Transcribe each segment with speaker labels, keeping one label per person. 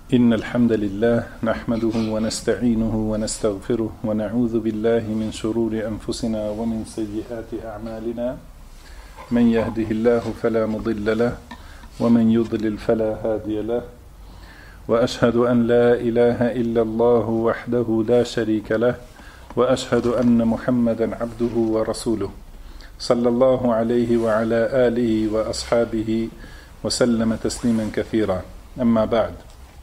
Speaker 1: إن الحمد لله نحمده ونستعينه ونستغفره ونعوذ بالله من شرور أنفسنا ومن سيئات أعمالنا من يهده الله فلا مضل له ومن يضلل فلا هادي له وأشهد أن لا إله إلا الله وحده لا شريك له وأشهد أن محمدا عبده ورسوله صلى الله عليه وعلى آله وأصحابه وسلم تسليما كثيرا أما بعد.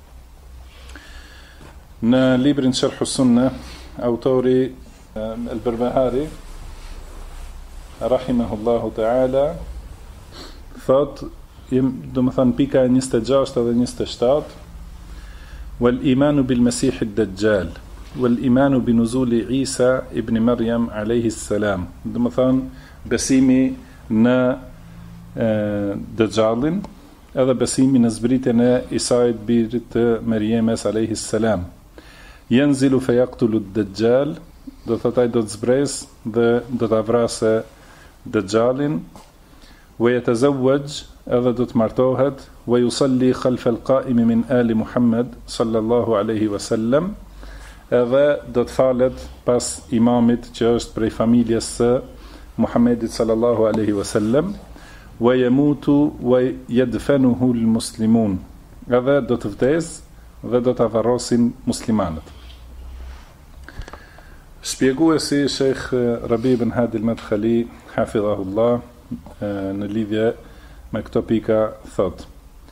Speaker 1: Në librin Sharh Sunna, autori Al-Barbahari rahimahullahu ta'ala thot, do më thënë pika 26 dhe 27, wal imanu bil Masih ad-Dajjal wal imanu bi nuzuli Isa ibn Maryam alayhi salam. Do më thënë besimi në Dajjalin edhe besimi në zbritjen e Isait birit të Merjemes alayhi salam. Yanzilu fa yaqtulu ad-Dajjal, do thotaj do të zbres dhe do ta vrasë Dajjalin, wa yatazawwaj, edhe do të martohet, wa yusalli khalfa al-qa'im min ali Muhammad sallallahu alaihi wasallam, edhe do të falet pas imamit që është prej familjes së Muhammedit sallallahu alaihi wasallam, wa yamutu wa yadfanuhu al-muslimun, edhe do të vdesë dhe do të varrosin muslimanët. Shpjeguesi Sheikh Rabi ibn Hadi al-Madkhali hafidhahullah në lidhje me këto pika thot: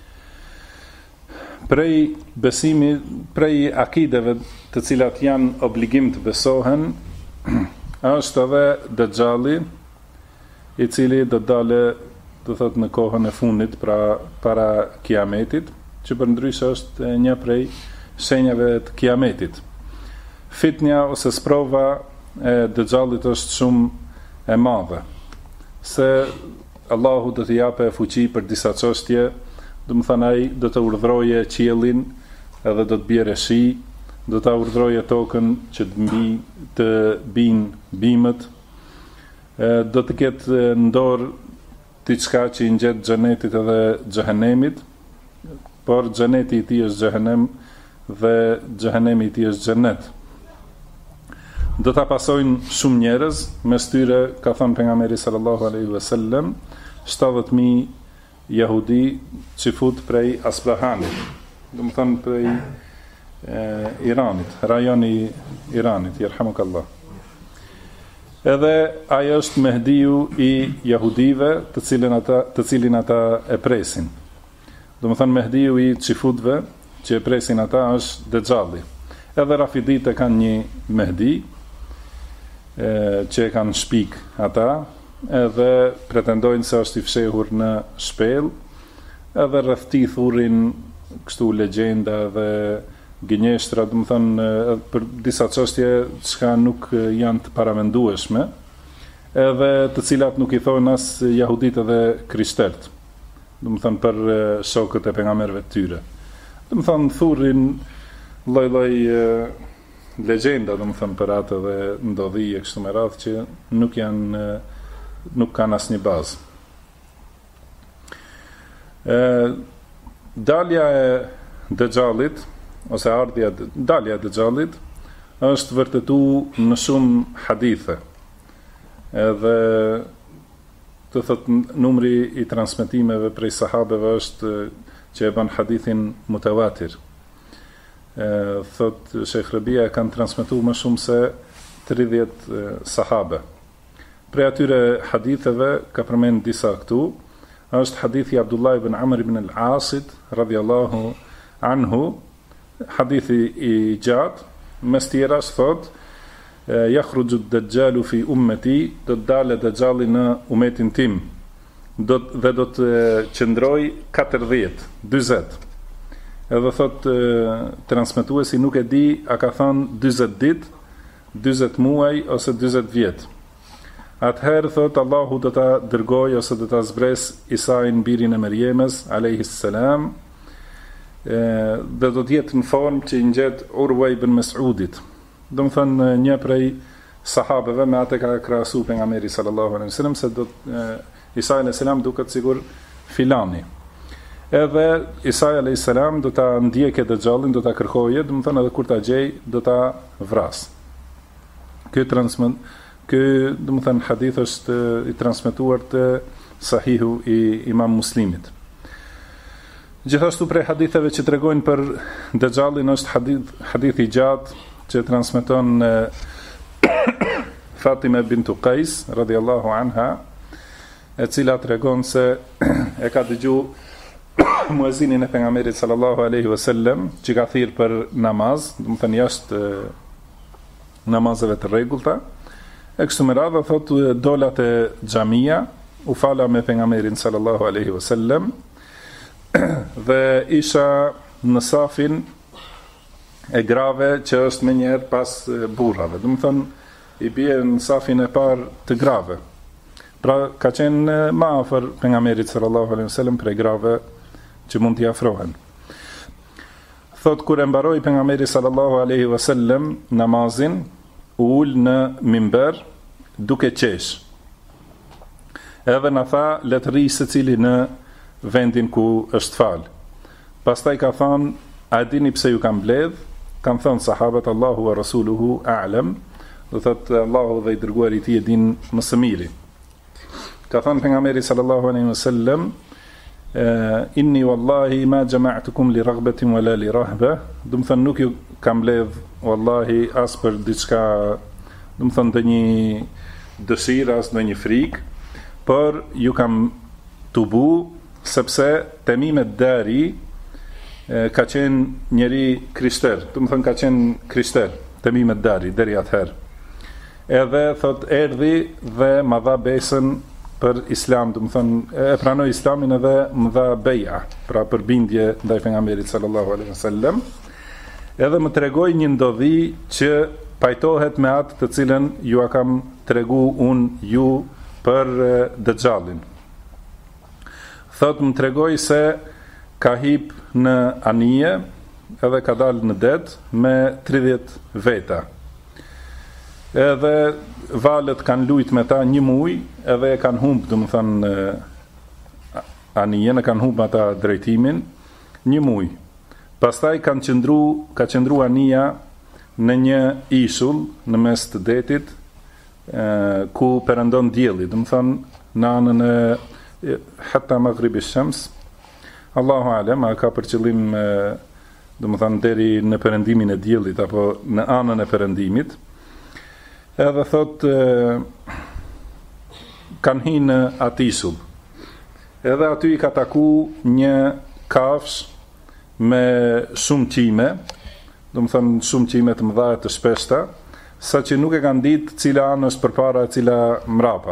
Speaker 1: prej besimi, prej akideve të cilat janë obligim të besohen, është edhe Dajjali, i cili do të dalë, do thot, në kohën e fundit, pra para kiametit, që përndryshe është një prej shenjave të kiametit. Fitnja ose sprova e Dajjalit është shumë e madhe, se Allahu do të jape fuqi për disa çështje, do të thënë ai do të urdhroje qiellin edhe do të bjerë shi, do ta urdhroje tokën që të binë bimët, do të ketë në dorë diçka që i ngjet xhenetit edhe xhehenemit, por xheneti i tij është xhehenem dhe xhehenemi i tij është xhenet. Do ta pasojnë shumë njerëz, mes tyre ka thënë pejgamberi sallallahu alaihi wasallam 70.000 jehudi që fut prej Asbahanit, do të thënë prej Iranit, rajoni Iranit, yerhamukallah. Edhe ai është Mehdiu i jehudive, të cilin ata e presin. Do të thënë Mehdiu i çifutëve që e presin ata është Dajjalli. Edhe Rafidit e kanë një Mehdi që e kanë shpik ata, edhe pretendojnë se është i fshehur në shpellë, edhe rreth tij thurin kështu legjenda dhe gënjeshtra, do të thënë për disa çështje që nuk janë të paramendueshme, edhe të cilat nuk i thonë as jehudit edhe krishterët, do të thënë për shokët e pejgamberëve të tyre. Do të thënë thurin lloj-lloj legjenda, do të thënë për atë dhe ndodhi e kështu me radhë që nuk kanë asnjë bazë. Dalja e Dajjalit ose dalja e Dajjalit është vërtetuar në shumë hadithe. Edhe të thotë numri i transmetimeve prej sahabeve është që e bën hadithin mutawatir. Thot Sheikh Rabia kanë transmetuar më shumë se 30 sahabe. Prej atyre haditheve ka përmend disa këtu, është hadithi Abdullah ibn Amr ibn al-Asit radhiyallahu anhu, hadithi i gjatë, mes tjerash thot: yakhruju ad-dajjalu fi ummati, do të dalë Dajjalli në umetin tim, dhe do të qëndroj 40. Edhe thot transmetuesi nuk e di a ka thënë 40 ditë, 40 muaj ose 40 vjet. Atëherë thot Allahu do ta dërgoj ose do ta zbres Isain birin e Merjemes alayhi salam, dhe do të jetë në formë që i ngjet Urwa ibn Mas'udit. Do të thënë një prej sahabeve, me atë ka krahasu pejgamberi sallallahu alaihi wasallam se do Isa alayhi salam duket sigur filani. Edhe Isa alayhis salam do ta ndjekë Dejjalin, do ta kërkoje, do të thonë edhe kur ta gjej, do ta vras. Ky do të thonë hadith është i transmetuar te Sahihu i Imam Muslimit. Gjithashtu prej haditheve që tregojnë për Dejjalin është hadith i gjatë që transmeton Fatima bintu Qais radhiyallahu anha, e cila tregon se e ka dëgjuar muezinin e pejgamberit sallallahu alaihi wasallam që ka thirrë për namaz, do të thënë jashtë namazeve të rregullta. E kështu me radhë thotë dola te xhamia, u fala me pejgamberin sallallahu alaihi wasallam dhe isha në safin e grave që është më njëherë pas burrave. Do të thonë i bie në safin e parë të grave. Pra ka qenë më afër pejgamberit sallallahu alaihi wasallam për grave që mund t'i afrohen. Thot kur e mbaroi pejgamberi sallallahu alaihi wasallam namazin, u ul në mimber duke qesh. Edhe na tha le të rri secili në vendin ku është fal. Pastaj ka thënë, a dini pse ju kam mbledh? Kan thënë sahabët, Allahu wa rasuluhu a'lam. Do thotë Allahu dhe i dërguari i tij e din më së miri. Ka thënë pejgamberi sallallahu alaihi wasallam, inni wallahi ma jama'tukum li raghbatin wala li rahba. Do të thënë nuk ju kam mbledh wallahi as për diçka, do të thënë ndonjë dëshirë as ndonjë frikë, por ju kam tubu sepse Temim ad-Dari ka qenë njeri krishter, do të thënë ka qenë krishter, Temim ad-Dari deri atëherë. Edhe thot erdhi dhe ma dha besën për Islam, do të thënë e pranoi Islamin edhe më dha beja, pra për bindje ndaj pejgamberit sallallahu alaihi wasallam. Edhe më tregoi një ndodhi që pajtohet me atë të cilën ju a kam tregu unë ju për Dejjalin. Thot më tregoi se ka hip në anije edhe ka dalë në det me 30 veta. Edhe valët kanë lujt me ta një muj, edhe e kanë humb, do të thënë anijen, e kanë humb ata drejtimin një muj. Pastaj ka qëndru anija në një ishull në mes të detit, ku perëndon dielli, do të thënë në anën e hatta maghribi shams. Allahu alem, a ka për qëllim do të thënë deri në perëndimin e diellit apo në anën e perëndimit. Edhe thot kanë hinë atë ishull. Edhe aty i ka taku një kafsh me shumë qime, do të thënë shumë qime të mëdha të shpeshta, sa që nuk e kanë ditë cila anë është përpara e cila mrapa,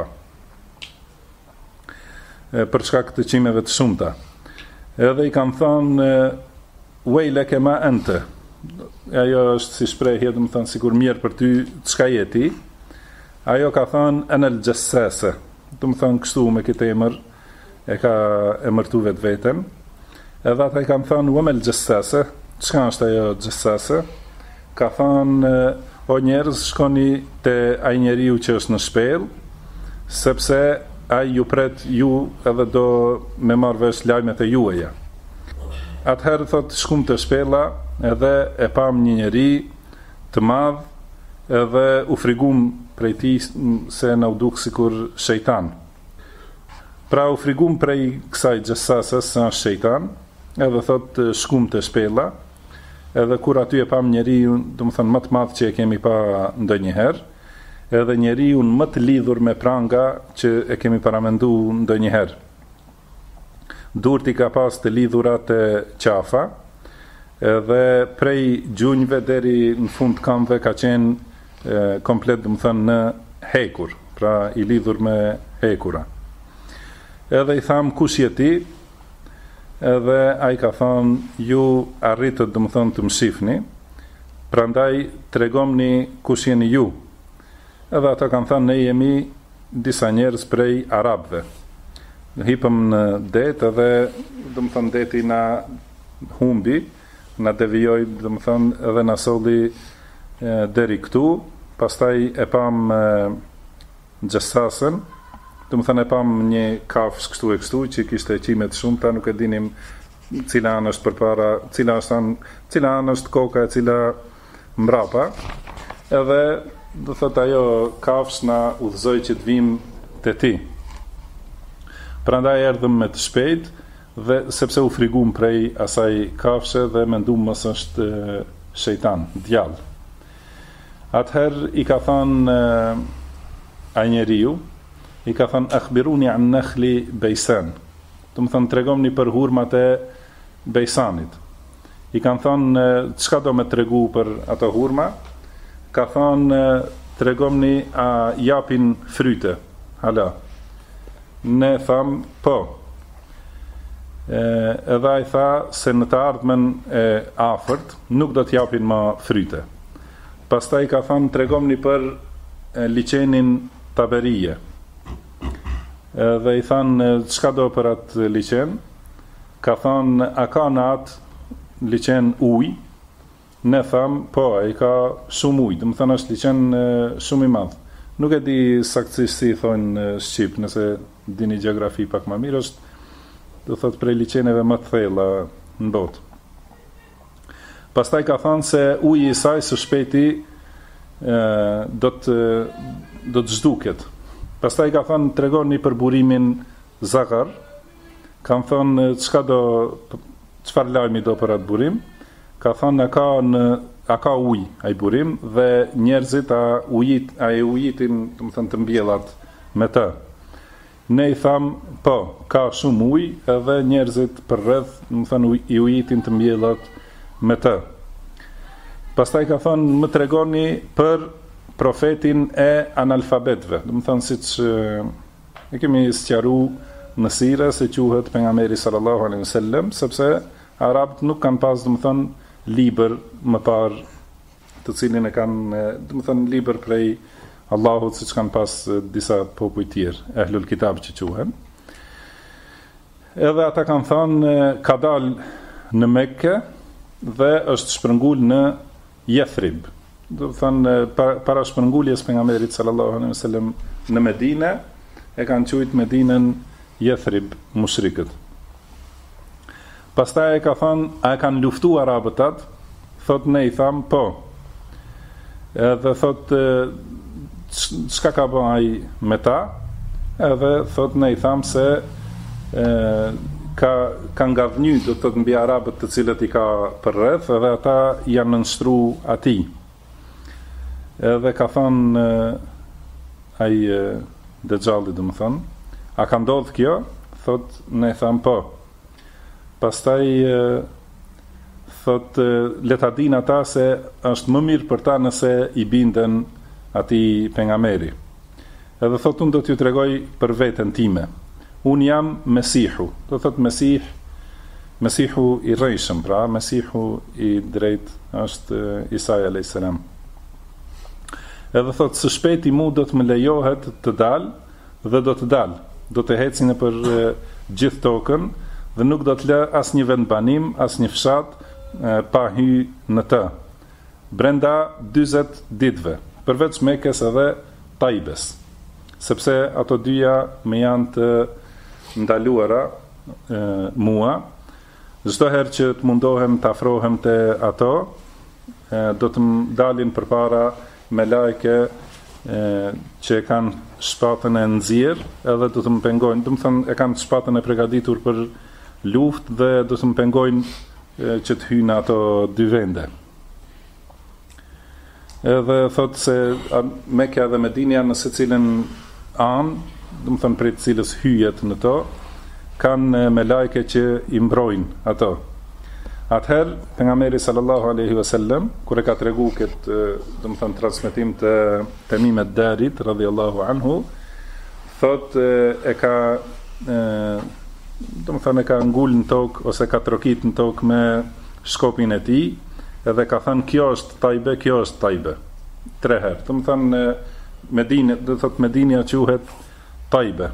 Speaker 1: për shkak të qimeve të shumta. Edhe i kanë thënë wejleke ma ente, ajo është si shprehje, do të thënë sikur mirë për ty, çka je ti? Ajo ka thënë anal jassase, do të thënë kështu me këtë emër e ka emërtu vetveten. Edhe ata i kanë thënë wamel jassase, çka është ajo jassase? Ka thënë o njerëz, shkoni te ai njeriu që është në shpellë, sepse ai ju pret ju edhe do me marrë vesh lajmet e juaja. Atëherë thot shkum të shpella, edhe e pam një njeri të madh, edhe u frigum prej tij se na u duk sikur shejtan. Pra u frigum prej kësaj gjessases se është shejtan, edhe thot shkum të shpella, edhe kur aty e pam njeriu, do të thënë më të madh që e kemi pa ndonjëherë, edhe njeriu më të lidhur me pranga që e kemi paramenduar ndonjëherë. Durti ka pas të lidhura te qafa, edhe prej gjunjve deri në fund kamve ka qenë komplet, do të thënë në hekur, pra i lidhur me hekura. Edhe i tham kush je ti? Edhe ai ka thënë ju arritët, do të thënë të më shifni, prandaj tregomni kush jeni ju. Edhe ata kanë thënë ne jemi disa njerëz prej arabëve. Hipëm në det edhe do të thënë deti na humbi, na devijoi, do të thënë edhe na solli deri këtu, pastaj e pam gjessasen, do të thënë e pam një kafsh kështu e kështu që kishte qime të shumta, nuk e dinim cila anë është përpara, cila anë është koka e cila mbrapa, edhe do thot ajo kafsh na udhëzoi që të vim te ti. Prandaj erdhëm me të shpejt dhe sepse u frigum prej asaj kafshe dhe mendum mos është shejtan, djallë. Atëherë i ka thënë ai njeriu, i ka thënë akhbiruni an nakhli Bejsan. Do të thënë tregomni për hurmat e Bejsanit. I kanë thënë çka do më tregu për ato hurma? Ka thënë tregomni a japin fryte. Hala. Ne tham po. Edhe ai tha se në të ardhmen e afërt nuk do të japin më fryte. Pastaj ka thënë tregomni për liçenin Taberije. Dhe i thanë çka do për atë liçen? Ka thënë a ka në atë liçen ujë? Ne tham po, ai ka shumë ujë, do të thënë është liçen shumë i madh. Nuk e di saktësisht si thonë shqip, nëse dini gjeografi pak më mirë, është do thot prej liçeneve më të thella në botë. Pastaj ka thënë se uji i saj së shpejti do të zhduket. Pastaj ka thënë tregoni për burimin Zakar. Kanë thënë çfarë lajmi do për atë burim? Ka thënë a ka ujë ai burim dhe njerëzit ujitin, do të thënë të mbjellat me të. Ne i tham po, ka shumë ujë edhe njerëzit për rreth, do të thënë i ujitin të mbjellat me të. Pastaj ka thënë më tregoni për profetin e analfabetëve. Do të thënë siç e kemi sqaruar në sira se quhet pejgamberi sallallahu alaihi wasallam, sepse arabët nuk kanë pas, do të thënë libër më parë, të cilin e kanë, do të thënë libër prej Allahut, siç kanë pas disa popuj tjerë, ehlul kitab që quhen. Edhe ata kanë thënë ka dalë në Mekke dhe është shpërngul në Yathrib. Do të thënë para shpërnguljes pejgamberit sallallahu alaihi wasallam në Medinë, e kanë quajtur Medinën Yathrib mushrikët. Pastaj e ka thënë, a e kanë luftuar arabët atë? Thot ne i tham po. Edhe thot çka ka bën ai me ta? Edhe thot ne i tham se ka ngavny, do të thotë mbi arabët të cilët i ka përreth, edhe ata janë nënshtruar atij. Edhe ka thënë ai Dexhalli, do të thënë, a ka ndodhur kjo? Thot ne i tham po. Pastaj thot le ta dinë ata se është më mirë për ta nëse i binden atij pejgamberi. Edhe thot unë do t'ju tregoj për veten time. Unë jam Mesihu. Do thot Mesihu i rrejshëm, pra Mesihu i drejt është Isa alayhis salam. Edhe thot së shpejti mu do të më lejohet të dal dhe do të dal. Do të heci nëpër gjithë tokën dhe nuk do të lë asnjë vend banim, asnjë fshat pa hy në të. Brenda 40 ditëve, përveç Mekës edhe Taibes, sepse ato dyja më janë të ndaluara mua. Çdo herë që të mundohem të afrohem te ato, do të më dalin përpara me lajke që e kanë shpatën e nxjerr, edhe do të më pengojnë, do të thënë e kanë shpatën e përgatitur për luftë dhe do të më pengojnë që të hyjnë ato dy vende. Edhe thotë se Mekka dhe Medinja në secilën anë, do të thënë prej të cilës hyjet në to, kanë me lajke që i mbrojnë ato. Atëherë pejgamberi sallallahu alaihi wasallam kur e ka treguar këtë, do të thënë transmetim të Tamim ad-Darit radhiyallahu anhu, thotë e ka do të thënë ka ngul në tokë ose ka trokit në tokë me shkopin e tij, edhe ka thënë kjo është Tajbe, kjo është Tajbe. 3 herë. Do të thënë Medinë, do të thotë Medinja quhet Tajbe.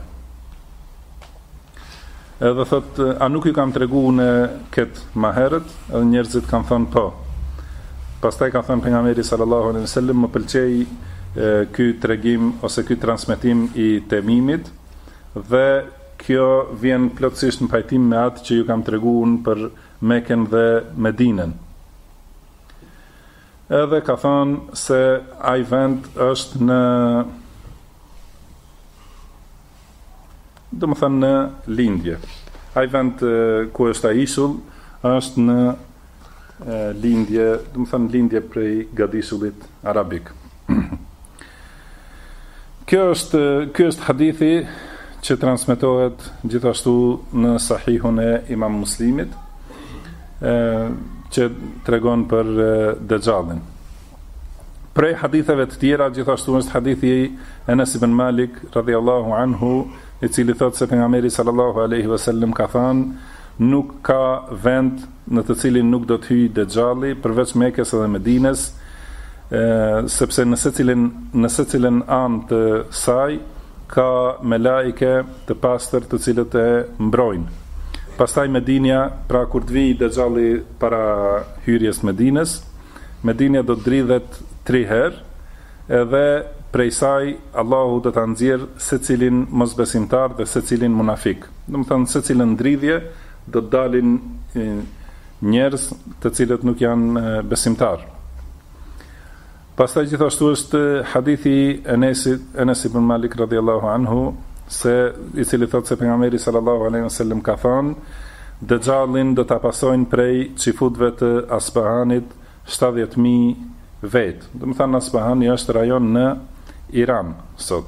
Speaker 1: Edhe thotë a nuk ju kam treguar në këtë më herët, edhe njerëzit kanë thënë po. Pastaj ka thënë pejgamberi sallallahu alaihi wasallam, më pëlqej ky tregim ose ky transmetim i Temimit dhe kjo vjen plotësisht në pajtim me atë që ju kam treguar për Mekën dhe Medinën. Edhe ka thënë se ai vend është në, domethënë në lindje. Ai vend ku është ai ishull është në lindje, domethënë lindje prej gadishullit arabik. Ky është hadithi që transmetohet gjithashtu në Sahihun e Imam Muslimit, që tregon për Dajjalin. Prej haditheve të tjera gjithashtu është hadithi Enes ibn Malik radhiyallahu anhu, i cili thotë se pejgamberi sallallahu alaihi wasallam ka thënë nuk ka vend në të cilin nuk do të hyjë Dajjalli përveç Mekës dhe Medinës, sepse në secilën anë të saj ka melaike të pastër të cilët e mbrojnë. Pastaj Medinja, pra kur të vijë Dajjalli para hyrjes Medinës, Medinja do të dridhet 3 herë, edhe prej saj Allahu do ta nxjerr secilin mosbesimtar dhe secilin munafik. Domethënë secilën ndridhje do të dalin njerëz të cilët nuk janë besimtar. Pastaj gjithashtu është hadithi Enes ibn Malik radhiyallahu anhu, se i cili thotë se pejgamberi sallallahu alaihi wasallam ka thënë Dajjalin do ta pasojnë prej çifutëve të Asbahanit 70.000 vet. Domethënë Asbahani është rajon në Iran sot.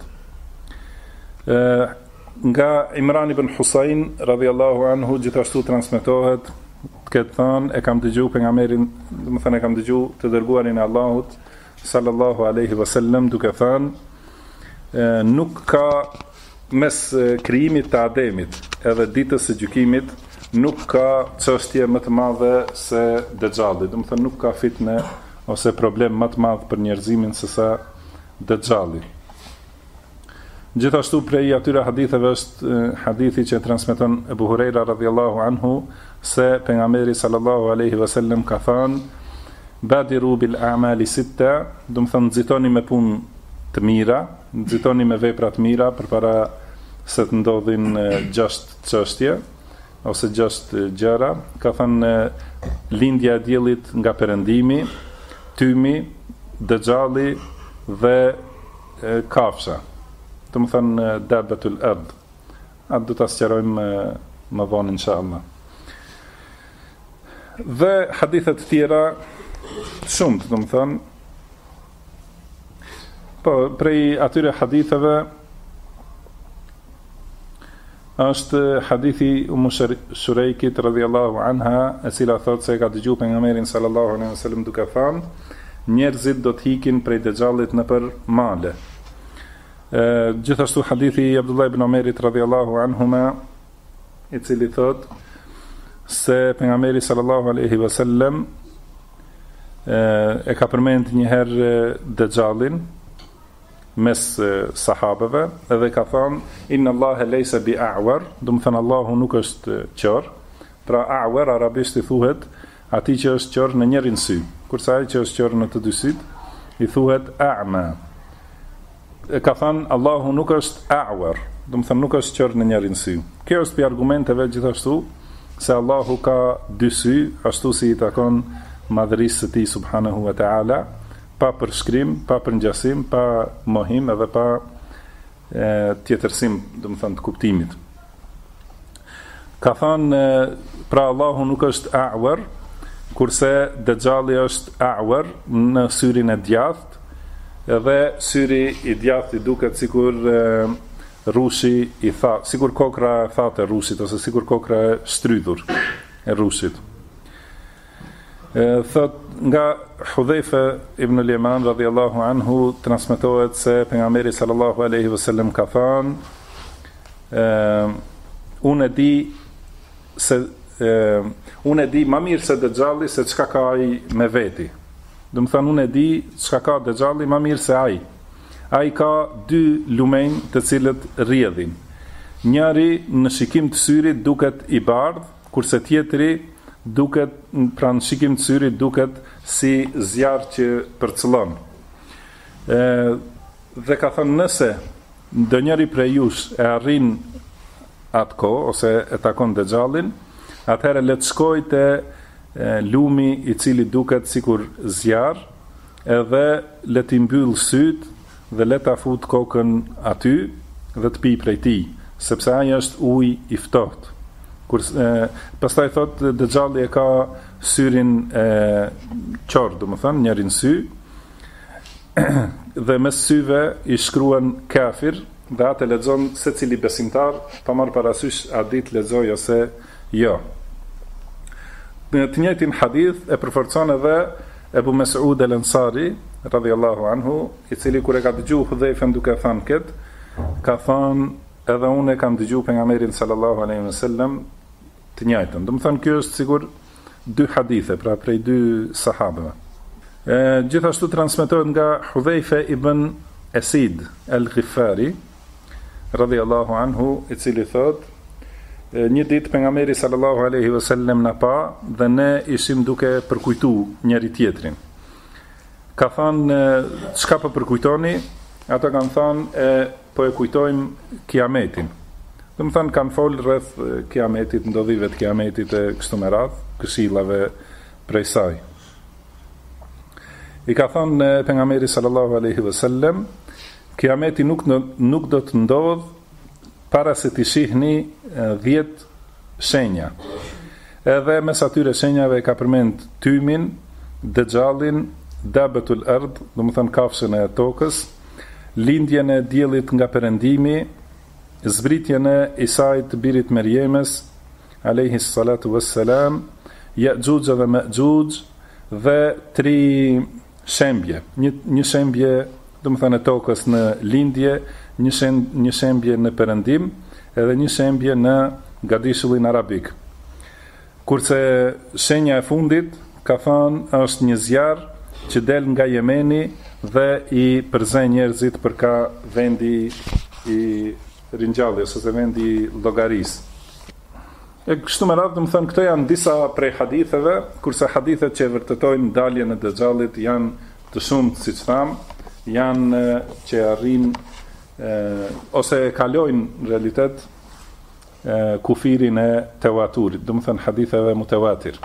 Speaker 1: Nga Imran ibn Husain radhiyallahu anhu gjithashtu transmetohet, këtë thënë e kam dëgjuar pejgamberin, domethënë e kam dëgjuar të dërguarin e Allahut sallallahu alaihi wasallam duke thënë nuk ka mes krijimit të Ademit edhe ditës së gjykimit nuk ka çështje më të madhe se Dajjalli. Domethënë nuk ka fitne ose problem më të madh për njerëzimin se sa Dajjalli. Gjithashtu prej atyre haditheve është hadithi që transmeton Ebu Hurajra radhiyallahu anhu, se pejgamberi sallallahu alaihi wasallam ka thënë Badiru bil a'mali sitta, do të thonë nxitoni me punë të mira, nxitoni me vepra të mira përpara se të ndodhin 6 çështje ose 6 gjëra. Ka thënë lindja e diellit nga perëndimi, tymi, Dajjalli dhe kafsha. Do të thonë dabatul ard. Atë do ta sqarojmë më vonë inshallah. Dhe hadithe të tjera shumë, do të thënë, po prej atyre haditheve është hadithi Shurejkit radhiyallahu anha, e cila thotë se ka dëgjuar pejgamberin sallallahu alaihi wasallam duke thënë njerëzit do të hikin prej Dajjallit nëpër male. Gjithashtu hadithi Abdullah ibn Omerit radhiyallahu anhuma, i cili thotë se pejgamberi sallallahu alaihi wasallam e ka përmend një herë Dajjalin mes sahabeve, edhe ka thënë inna Allahe lejse bi a'war, do të thënë Allahu nuk është qor. Pra a'war arabisht i thuhet atij që është qor në njërin sy, kurse ai që është qor në të dy syt i thuhet a'ma. Ka thënë Allahu nuk është a'war, do të thënë nuk është qor në njërin sy. Kjo është për argumenteve gjithashtu se Allahu ka 2 sy, ashtu si i takon madhërisë së tij subhanahu wa ta'ala, pa përshkrim, pa përngjasim, pa mohim edhe pa tjetërsim, do të thënë të kuptimit. Ka thënë pra Allahu nuk është a'war, kurse Dajjalli është a'war në syrin e djathtë, edhe syri i djathtë i duket sikur rushi i thatë, sikur kokra e thatë e rushit ose sikur kokra e shtrydhur e rushit. Thot nga Hudhaifa ibn al-Yaman radhiyallahu anhu transmetohet se pejgamberi sallallahu alaihi wasallam ka thënë unë e di më mirë se Dajjalli se çka ka ai me veti. Do të thënë unë e di çka ka Dajjalli më mirë se ai. Ai ka 2 lumenj të cilët rrjedhin. Njëri në shikim të syrit duket i bardh, kurse tjetri duket, pra në shikim të syrit duket si zjarr që përcëllon. Dhe ka thënë nëse ndonjëri prej jush e arrin atë kohë, ose e takon Dejjalin, atëherë le të shkojë te lumi i cili duket sikur zjarr, edhe le t'i mbyll syt dhe le ta fut kokën aty dhe të pi prej tij, sepse ai është ujë i ftohtë. Pastaj thot Dejjalli e ka syrin qorë, domethënë njërin sy, dhe mes syve i shkruan kafir, dhe atë lexon secili besimtar pa marrë parasysh a ditë lexoj ose jo. Në të njëjtin hadith e përforcon edhe Ebu Mes'ud el-Ansari radhiyallahu anhu, i cili kur e ka dëgjuar Hudhaifen duke thënë këtë, ka thënë edhe unë e kam dëgjuar pejgamberin sallallahu alaihi wasallam të njëjtën. Domethënë ky është sigur dy hadithe, pra prej dy sahabëve. Gjithashtu transmetohet nga Hudhaife ibn Asid el-Ghifari radhiyallahu anhu, i cili thotë, një ditë pejgamberi sallallahu alaihi wasallam na pa dhe ne ishim duke përkujtu njëri tjetrin. Ka thënë, çka po përkujtoni? Ata kanë thënë, po e kujtojmë kiametin. Domethënë kanë folë rreth kiametit, ndodhive të kiametit e kështu me radhë, këshillave prej saj. I ka thënë pejgamberi sallallahu alaihi wasallam, kiameti nuk do të ndodh para se t'i shihni 10 shenja. Edhe mes atyre shenjave ka përmend tymin, Dejjalin, dabetul ard, domethënë kafshën e tokës, lindjen e diellit nga perëndimi, zbritjen e Isait birit Merjemes alayhi salatu wassalam, Ya'juj dhe Ma'juj, dhe 3 shembje. Një shembje, domethënë e tokës në lindje, një shembje në perëndim, edhe një shembje në gadishullin arabik. Kurse shenja e fundit ka thënë është një zjarr që del nga Jemeni dhe i përzen njerëzit për ka vendi i ringjalljes ose vendi i llogarisë. E kështu me radhë, domethënë këto janë disa prej haditheve, kurse hadithet që vërtetojnë daljen e Dejjallit janë të shumtë, siç tham, janë që arrin ose kalojnë në realitet kufirin e tewaturit, domethënë haditheve mutawatir.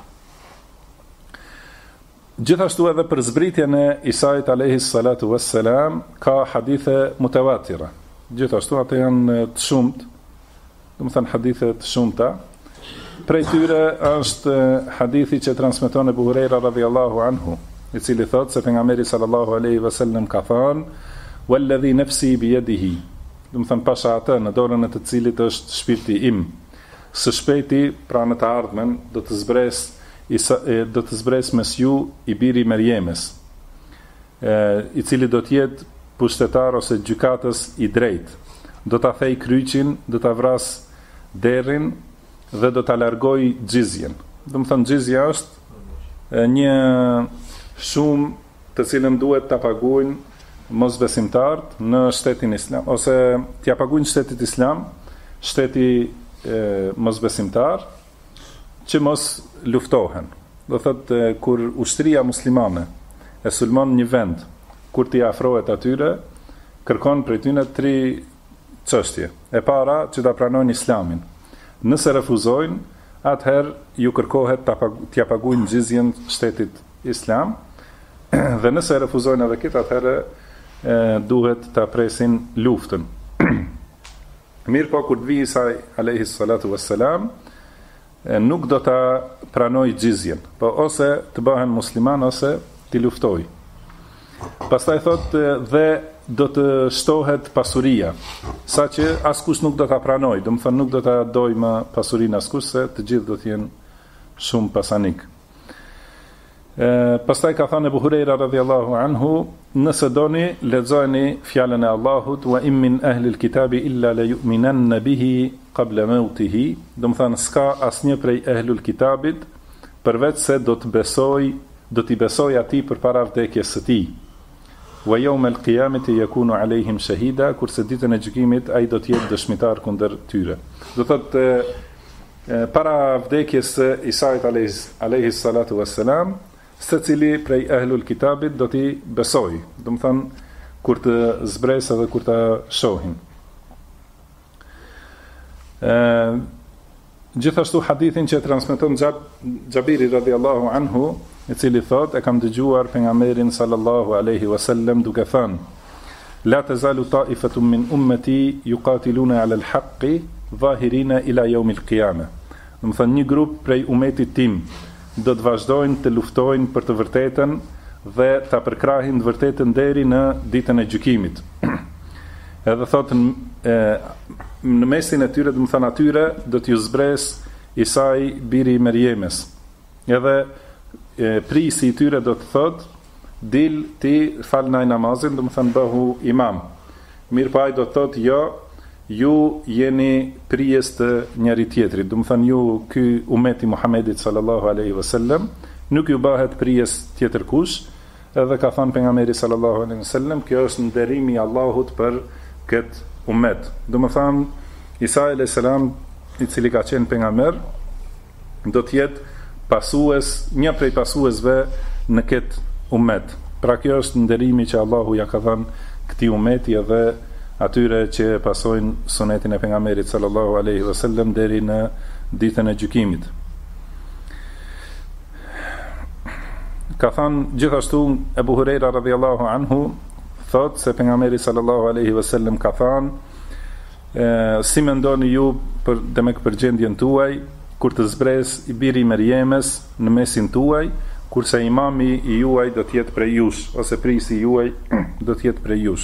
Speaker 1: Gjithashtu edhe për zbritjen e Isait alayhi salatu wassalam ka hadithe mutawatira. Gjithashtu ato janë të shumtë, domethënë hadithe të shumta. Prej tyre është hadithi që transmeton Ebu Hurajra radhiyallahu anhu, i cili thotë se pejgamberi sallallahu alaihi wasallam ka thënë, "Walladhi nafsi bi yadihi", domethënë pasha atë në dorën e të cilit është shpirti im, së shpejti pra në të ardhmen do të zbres mes ju i biri Merjemes, i cili do të jetë pushtetar ose gjykatës i drejtë, do ta thej kryqin, do ta vras derrin dhe do ta largoj xhizjen. Domethënë xhizja është një shumë të cilën duhet ta paguajnë mosbesimtarët në shtetin islam, ose t'ia paguajnë shtetit islam, shteti mosbesimtar, që mos luftohen. Do thotë kur ushtria muslimane e sulmon një vend, kur t'i afrohet atyre, kërkon prej tyre 3 çështje. E para, që ta pranojnë islamin. Nëse refuzojnë, atëherë ju kërkohet t'ia paguajnë xhizjen shtetit islam, dhe nëse refuzojnë edhe këtë, atëherë duhet ta presin luftën. Mirë po, kur të vijë Isa alayhi salatu wassalam, nuk do ta pranoj xhizjen, po ose të bëhen musliman ose t'i luftoj. Pastaj thotë dhe do të shtohet pasuria, saqë askush nuk do ta pranoj, domethënë nuk do ta doj më pasurinë askush, se të gjithë do të jenë shumë pasanik. Pastaj ka thënë Ebu Hurajra radhiyallahu anhu, nëse doni lexojeni fjalën e Allahut, wa in min ahli al-kitabi illa la yu'minanna bihi qabla mautihi, domethënë s'ka asnjë prej ehlul kitabit përveç se do t'i besoj atij përpara vdekjes së tij. Wa yawm al-qiyamati yakunu alayhim shahida, kurse ditën e gjykimit ai do të jetë dëshmitar kundër tyre. Do thotë para vdekjes së Isait alayhi salatu wassalam, secili prej ehlul kitabit do t'i besoj, domethënë kur të zbresë dhe kur të shohin. Gjithashtu hadithin që transmeton Xhabiri radhiyallahu anhu, i cili thot, e kam dëgjuar pejgamberin sallallahu alaihi wasallam duke thënë: La tazalu ta'ifatun min ummati yuqatiluna 'ala al-haqqi zahirina ila yawm al-qiyamah. Do të thënë një grup prej umetit tim do të vazhdojnë të luftojnë për të vërtetën dhe ta përkrahin të vërtetën deri në ditën e gjykimit. Edhe thotë në mesin e tyre, do të thënë atyre do t'ju zbres Isai biri i Merjemes. Edhe prisi i tyre do të thotë: dil ti fal naj namazin, do të thënë bëhu imam. Mirë pa ai do të thotë: jo, ju jeni prijes të njëri tjetrit. Do të thënë ju, ky umeti Muhamedit sallallahu alaihi wasallam, nuk ju bëhet prijes tjetër kush. Edhe ka thënë pejgamberi sallallahu alaihi wasallam, kjo është nderimi i Allahut për këtë umet. Do të thënë Isa alayhis salam, i cili ka qenë pejgamber, do të jetë pasues, një prej pasuesve në këtë umet. Pra kjo është nderimi që Allahu ja ka dhënë këtij umeti edhe atyre që pasojnë sunetin e pejgamberit sallallahu alaihi wasallam deri në ditën e gjykimit. Ka thënë gjithashtu Ebu Hurajra radhiyallahu anhu, thot se pejgamberi sallallahu alaihi wasallam ka thënë: si mendoni ju për gjendjen tuaj kur të zbres i biri i Merjemes në mesin tuaj, kurse imami i juaj do të jetë prej jush, ose prisi i juaj do të jetë prej jush.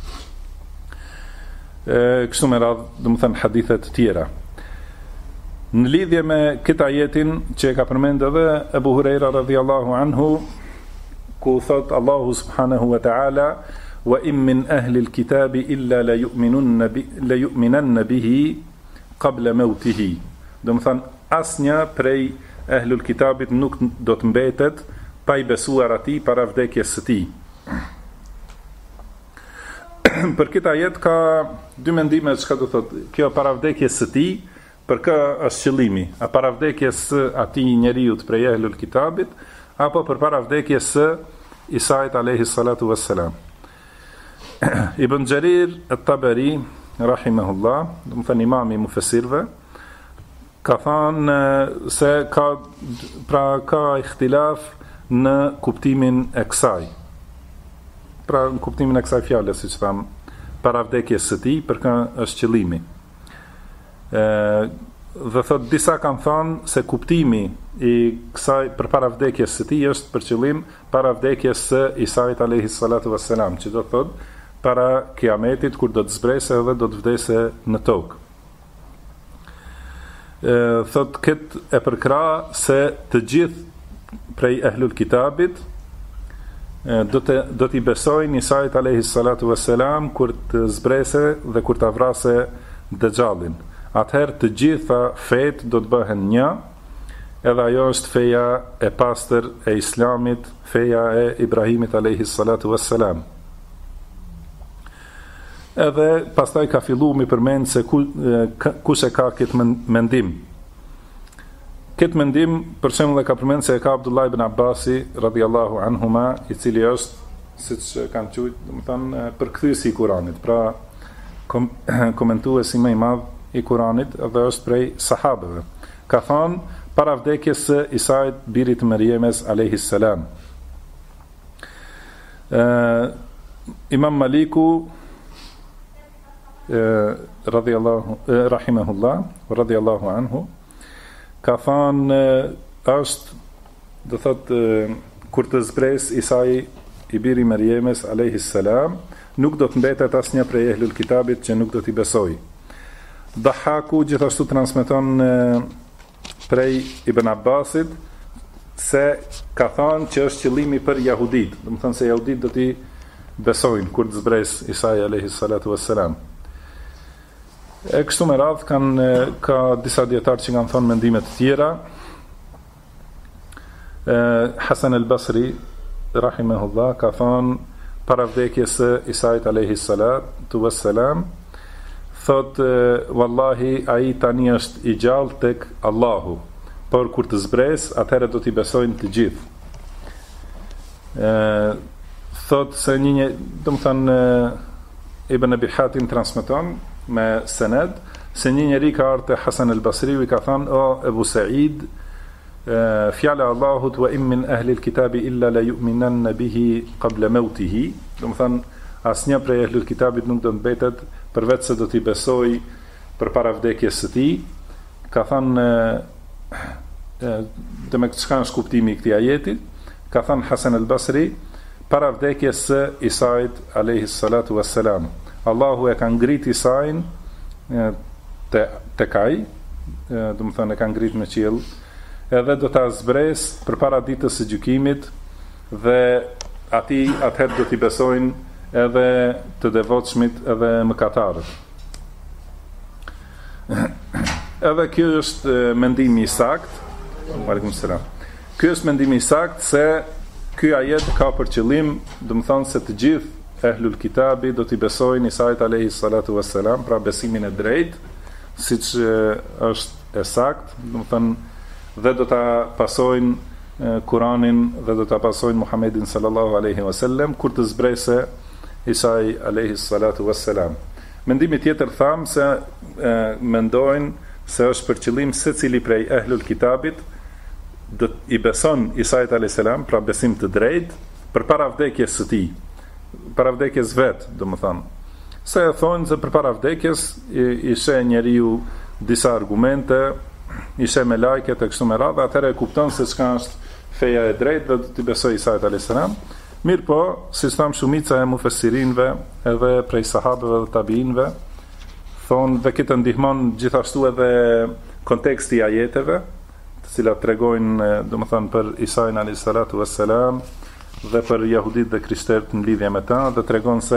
Speaker 1: Kështu me radhë, do të thënë hadithe të tjera. Në lidhje me këtë ajetin që ka përmendë edhe Ebu Hurajra radhiyallahu anhu, ku thot Allahu subhanahu wa ta'ala: wa in min ahli al-kitabi illa la yu'minanna bihi qabla mawtihi. Do të thënë asnjë prej ahlul kitabit nuk do të mbetet pa i besuar atij para vdekjes së tij. Për këtë ajet ka dy mendime çka do thotë. Kjo para vdekjes së tij, për kë është qëllimi? A para vdekjes së atij njeriu prej ahlul kitabit, apo për para vdekjes së Isait alayhi salatu wassalam? Ibn Jarir at-Tabari rahimahullah, do të thënë imami i mufassirëve, ka thënë se ka ihtilaf në kuptimin e kësaj. Pra në kuptimin e kësaj fjale, siç tham, para vdekjes së tij, për kë është qëllimi. Dhe thot disa kanë thënë se kuptimi i kësaj për para vdekjes së tij është për qëllim para vdekjes së Isait alayhi salatu wassalam, që do thot para kiametit, kur do të zbrese dhe do të vdese në tokë. Thot këtë e përkra se të gjithë prej ahlul kitabit do t'i besojnë Isait alayhi salatu wassalam kur të zbrese dhe kur të vrase Dejjalin. Atëherë të gjitha fejt do të bëhen një, edhe ajo është feja e pastër e Islamit, feja e Ibrahimit alayhi salatu wassalam. Edhe pastaj ka filluar mi përmend se kush e ka këtë mendim. Këtë mendim për shembull e ka përmend se e ka Abdullah ibn Abbasi radhiyallahu anhuma, i cili është, siç kanë thënë, domethënë përkthyesi i Kuranit, pra komentuesi më i madh i Kuranit, edhe është prej sahabëve. Ka thënë para vdekjes së Isait birit të Merjemes alayhi salam. Imam Maliku rahimahullah radhiyallahu anhu ka thënë është, do thotë, kur të zbres Isai i biri Merjemes alayhi salam, nuk do të mbetet asnjë prej ahlul kitabit që nuk do t'i besojë. Dahaku gjithashtu transmeton prej Ibn Abbasit se ka thënë që është qëllimi për jahudit, do të thënë se jahudit do t'i besojnë kur të zbres Isai alayhi salatu wassalam. E kështu me radhë ka disa dietarë që kanë thonë mendime të tjera. Hasan al-Basri rahimahullah ka thonë para vdekjes së Isait alayhi salatu wassalam, thot wallahi ai tani është i gjallë tek Allahu, por kur të zbres atëherë do t'i besojnë të gjithë. Thot se do të thënë Ibn Abi Hatim transmeton me sened se një njeri ka ardhur te Hasan al-Basriu i ka thënë: "O Ebu Said, fjala e Allahut wa in min ahli al-kitabi illa la yu'minanna bihi qabla mautihi", do të thënë asnjë prej ahlul kitabit nuk do të mbetet përveç se do t'i besoj përpara vdekjes së tij. Ka thënë dhe me çka është kuptimi i këtij ajeti, ka thënë Hasan al-Basri para vdekjes së Isait alayhi salatu wassalam. Allahu e ka ngrit Isain te kaj, do të thënë e ka ngrit në qiell, edhe do ta zbres përpara ditës së gjykimit dhe atëherë do t'i besojnë edhe të devotshmit edhe mëkatarët. Edhe kjo është mendimi i saktë. Aleikum selam. Ky është mendimi i saktë se ky ajet ka për qëllim, do të thonë se të gjithë ehlul kitabi do t'i besojnë Isait alayhi salatu wassalam, pra besimin e drejtë, siç është e saktë, do të thonë dhe do ta pasojnë Kur'anin dhe do ta pasojnë Muhammedin sallallahu alaihi wasallam kur të zbrese Isai alayhi salatu wassalam. Mendimi tjetër tham se mendojnë se është për qëllim secili prej ehlul kitabit do i beson Isait alayhis salam, pra besim të drejtë përpara vdekjes së tij, para vdekjes vet, domethënë. Se thonë se përpara vdekjes i sheh njeriu disa argumente, i sheh me lajket e kështu me radhë, atëherë e kupton se çka është feja e drejtë dhe do t'i besoj Isait alayhis salam. Mirë po, si tham shumica e mufassirinëve edhe prej sahabëve dhe tabiinëve thonë dhe këtë ndihmon gjithashtu edhe konteksti i ajeteve, të cilat tregojnë domethënë për Isain alayhis salatu wassalam dhe për jehudit dhe krishterët në lidhje me ta, dhe tregon se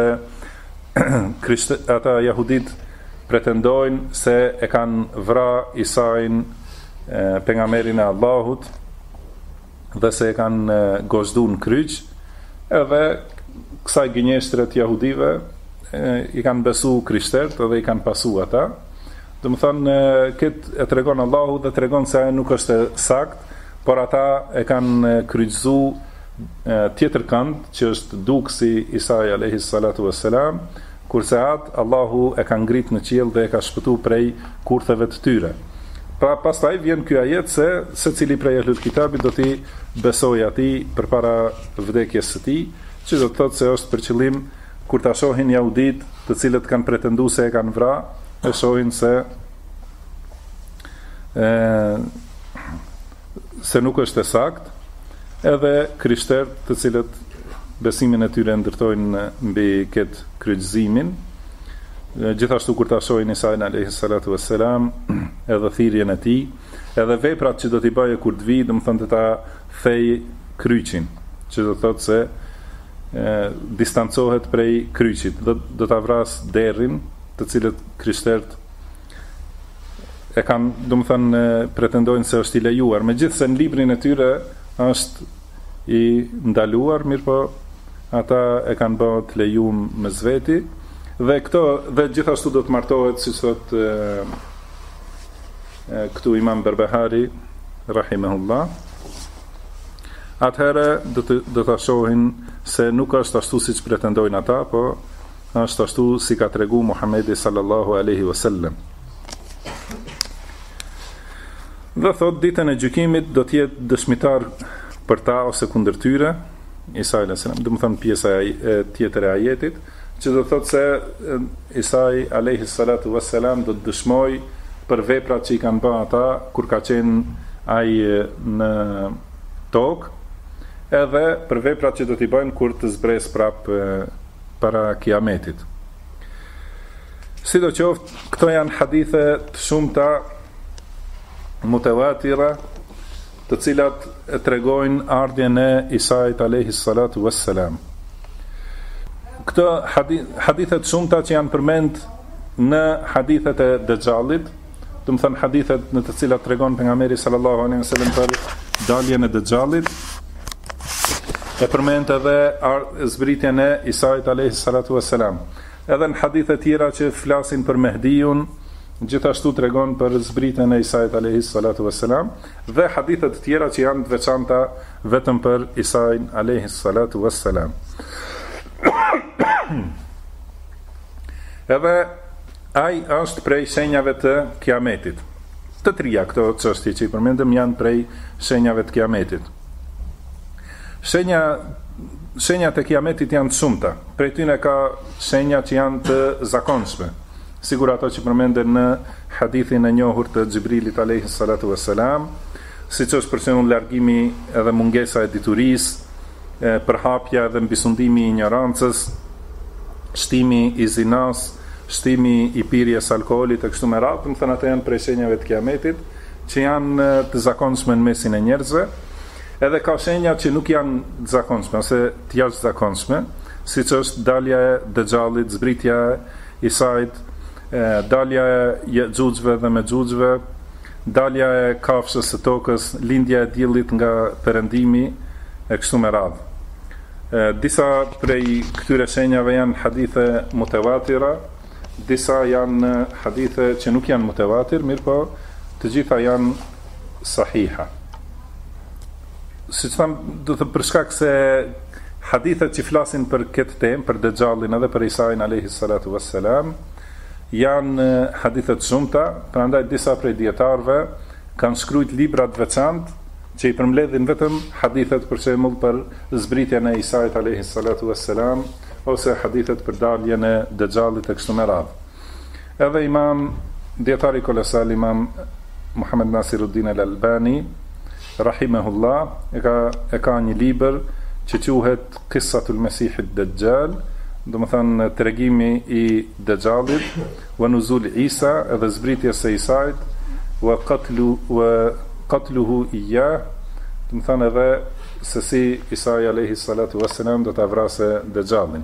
Speaker 1: ata jehudit pretendojnë se e kanë vrarë Isain, pejgamberin e Allahut, dhe se e kanë gozhduar në kryq, edhe kësaj gënjeshtret jahudive i kanë besu krishterët dhe i kanë pasu ata. Do të thonë këtë e tregon Allahu dhe tregon se ajo nuk është sakt, por ata e kanë kryqëzuar tjetër kënd që është duksi Isai alayhi salatu wassalam, kurse atë Allahu e ka ngrit në qiell dhe e ka shpëtuar prej kurtheve të tyre. Pra pastaj vjen ky ajet se secili prej ahlul kitabit do t'i besojë atij përpara vdekjes së tij, që do të thotë se është për qëllim kur ta shohin jehudit, të cilët kanë pretenduar se e kanë vrarë, e shohin se nuk është e saktë, edhe krishterët të cilët besimin e tyre ndërtojnë mbi këtë kryqëzimin, gjithashtu kur ta shohin Isain alayhi salatu wassalam, edhe thirrjen e tij, edhe veprat që do t'i bëjë kur të vijë, domethënë të ta thej kryqin, që do thotë se distancohet prej kryqit, do ta vras derrin, të cilët krishterët e kanë, domethënë pretendojnë se është i lejuar, megjithse në librin e tyre është i ndaluar, mirëpo ata e kanë bërë të lejuar me zveti, dhe këto dhe gjithashtu do të martohet, siç thotë këtu Imam Berbehari rahimahullah. Atëherë do ta shohin se nuk është ashtu siç pretendojnë ata, po është ashtu si ka tregu Muhamedi sallallahu alaihi wasallam. Dhe thot ditën e gjykimit do të jetë dëshmitar për ta ose kundër tyre, Isa alayhis salam, do të thonë pjesa tjetër e ajetit, që do thotë se Isai alayhis salatu wassalam do të dëshmoj për veprat që i kanë bërë ata kur ka qenë ai në tokë, edhe për veprat që do t'i bëjnë kur të zbres prap para kiametit. Sidoqoftë, këto janë hadithe të shumta mutawatira, të cilat tregojnë ardhjen e Isait alayhis salatu wassalam. Këto hadithet shumta që janë përmend në hadithet e Dejjalit, do të thënë hadithet në të cilat tregon pejgamberi sallallahu alaihi wasallam për daljen e Dejjalit, e përmend edhe zbritjen e Isait alayhis salatu wassalam. Edhe në hadithe tjera që flasin për Mehdiun, gjithashtu tregon për zbritjen e Isait alayhis salatu wassalam, dhe hadithe të tjera që janë të veçanta vetëm për Isain alayhis salatu wassalam. Edhe ai është prej shenjave të kiametit. Të trija këto çështje që I përmendëm janë prej shenjave të kiametit. Shenjat e kiametit janë të shumta. Prej tyre ka shenja që janë të zakonshme, sigur ato që përmenden në hadithin e njohur të Xhibrilit alayhi salatu wassalam, siç është për shembull largimi edhe mungesa e diturisë, përhapja dhe mbisundimi I ignorancës, shtimi I zinas, shtimi I pirjes alkoolit e kështu me radhë, më thënë ato janë prej shenjave të kiametit që janë të zakonshme në mesin e njerëzve. Edhe ka shenja që nuk janë të zakonshme ose të jashtëzakonshme, siç është dalja e Dejxhallit, zbritja e Isait, dalja e Yexhuxhve dhe Mexhuxhve, dalja e kafshës së tokës, lindja e diellit nga perëndimi e kështu me radhë. Disa prej këtyre shenjave janë hadithe mutawatira, disa janë hadithe që nuk janë mutawatir, mirë po të gjitha janë sahiha. Siç thamë, do të për shkak se hadithet që flasin për këtë temë, për Dejxhallin edhe për Isain alayhi salatu wassalam, janë hadithet shumëta, prandaj disa prej dietarëve kanë shkruajt libra të veçantë që I përmbledhin vetëm hadithet për shembull për zbritjen e Isait alayhi salatu wassalam ose hadithet për daljen e Dejxhallit e kështu me radhë. Edhe dietari kolosal Imam Muhammad Nasiruddin al-Albani rahimahullah e ka një libër që quhet Qissatul Mesihit Dajjal, do të thënë tregimi I Dejxhallit, wa nuzul Isa, edhe zbritjes së Isait, wa qatluhu iyah, do të thënë edhe se si Isai alayhi salatu wassalam do ta vrasë Dejxhallin.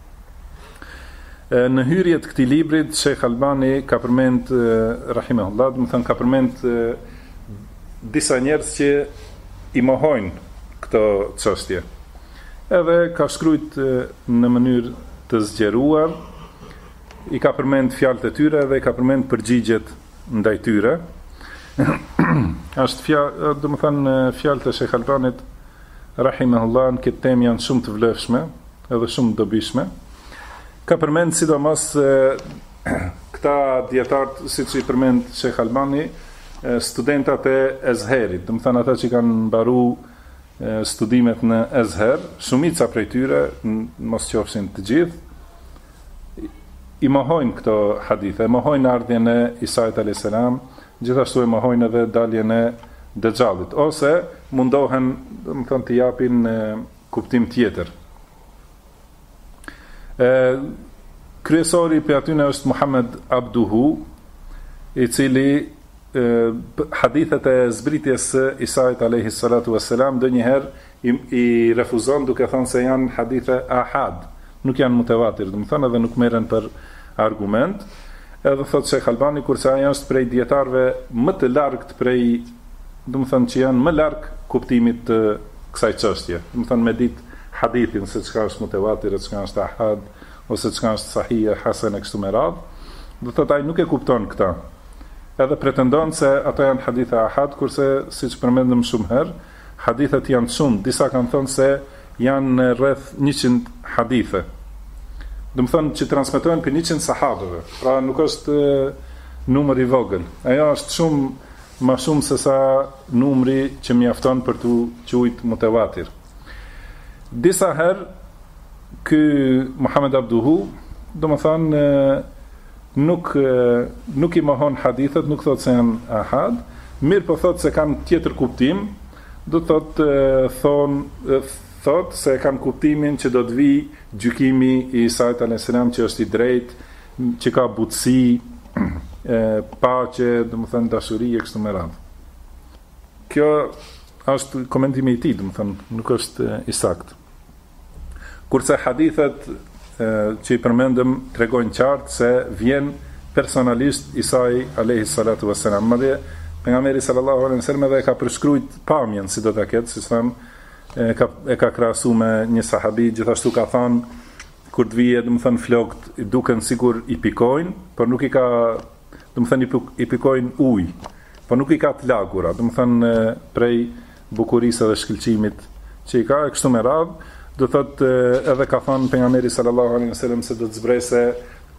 Speaker 1: Në hyrjet këtij librit Sheikh Albani ka përmend rahimahullah, do të thënë ka përmend disa njerëz që I mohojnë këto çështje. Edhe ka shkruajt në mënyrë të zgjeruar, I ka përmend fjalët e tyre dhe I ka përmend përgjigjet ndaj tyre. Është fjalë, do të thënë fjalët e Sheikh Albanit rahimahullah në këtë temë janë shumë të vlefshme edhe shumë dobishme. Ka përmend sidomos këta dietarët, siç I përmend Sheikh Albani, studentat e Ezherit, do të thënë ata që kanë mbaruar studimet në Ezher, shumica prej tyre, mos qofshin të gjithë, I mohojnë këto hadithe, mohojnë ardhjen e Isait alayhis salam, gjithashtu e mohojnë edhe daljen e Dejxhallit, ose mundohen, do të thënë, të japin kuptim tjetër. Kryesori për atyne është Muhammed Abduhu, I cili hadithet e zbritjes së Isait alayhi salatu wassalam ndonjëherë I refuzon duke thënë se janë hadithe ahad, nuk janë mutawatir, do të thënë edhe nuk merren për argument. Edhe thotë Sheikh Albani, kurse ai është prej dietarëve më të largët prej, do të thënë që janë më larg kuptimit të kësaj çështje, do të thënë me ditë hadithin se çka është mutawatir, çka është ahad, ose çka është sahih, hasan e kështu me radhë, do thotë ai nuk e kupton këtë. Edhe pretendon se ato janë hadithe ahad, kurse siç përmendëm shumë herë, hadithet janë shumë, disa kanë thënë se janë rreth 100 hadithe. Do të thonë që transmetohen për 100 sahabëve, pra nuk është numër I vogël. Ajo është shumë më shumë se sa numri që mjafton për t'u quajtur mutawatir. Disa herë ky Muhammed Abduhu, do të thonë nuk I mohon hadithet, nuk thotë se janë ahad, mirë po thotë se kanë tjetër kuptim, do thotë thotë se kanë kuptimin që do të vi gjykimi I Isait alayhis salam që është I drejtë, që ka butësi, paqe, do të thënë dashuri e kështu me radhë. Kjo është komentimi I tij, do të thënë nuk është I saktë. Kurse hadithet që I përmendëm tregojnë qartë se vjen personalisht Isai alayhi salatu wassalam. Madje pejgamberi sallallahu alaihi wasallam edhe ka përshkruajt pamjen si do ta ketë, si thënë, e ka krahasu me një sahabi, gjithashtu ka thënë kur të vije, do të thënë flokët I duken sigur I pikojnë, por nuk I ka, do të thënë I pikojnë ujë, por nuk I ka të lagura, do të thënë prej bukurisë dhe shkëlqimit që I ka, e kështu me radhë. Do thotë edhe ka thënë pejgamberi sallallahu alaihi wasallam se do të zbrese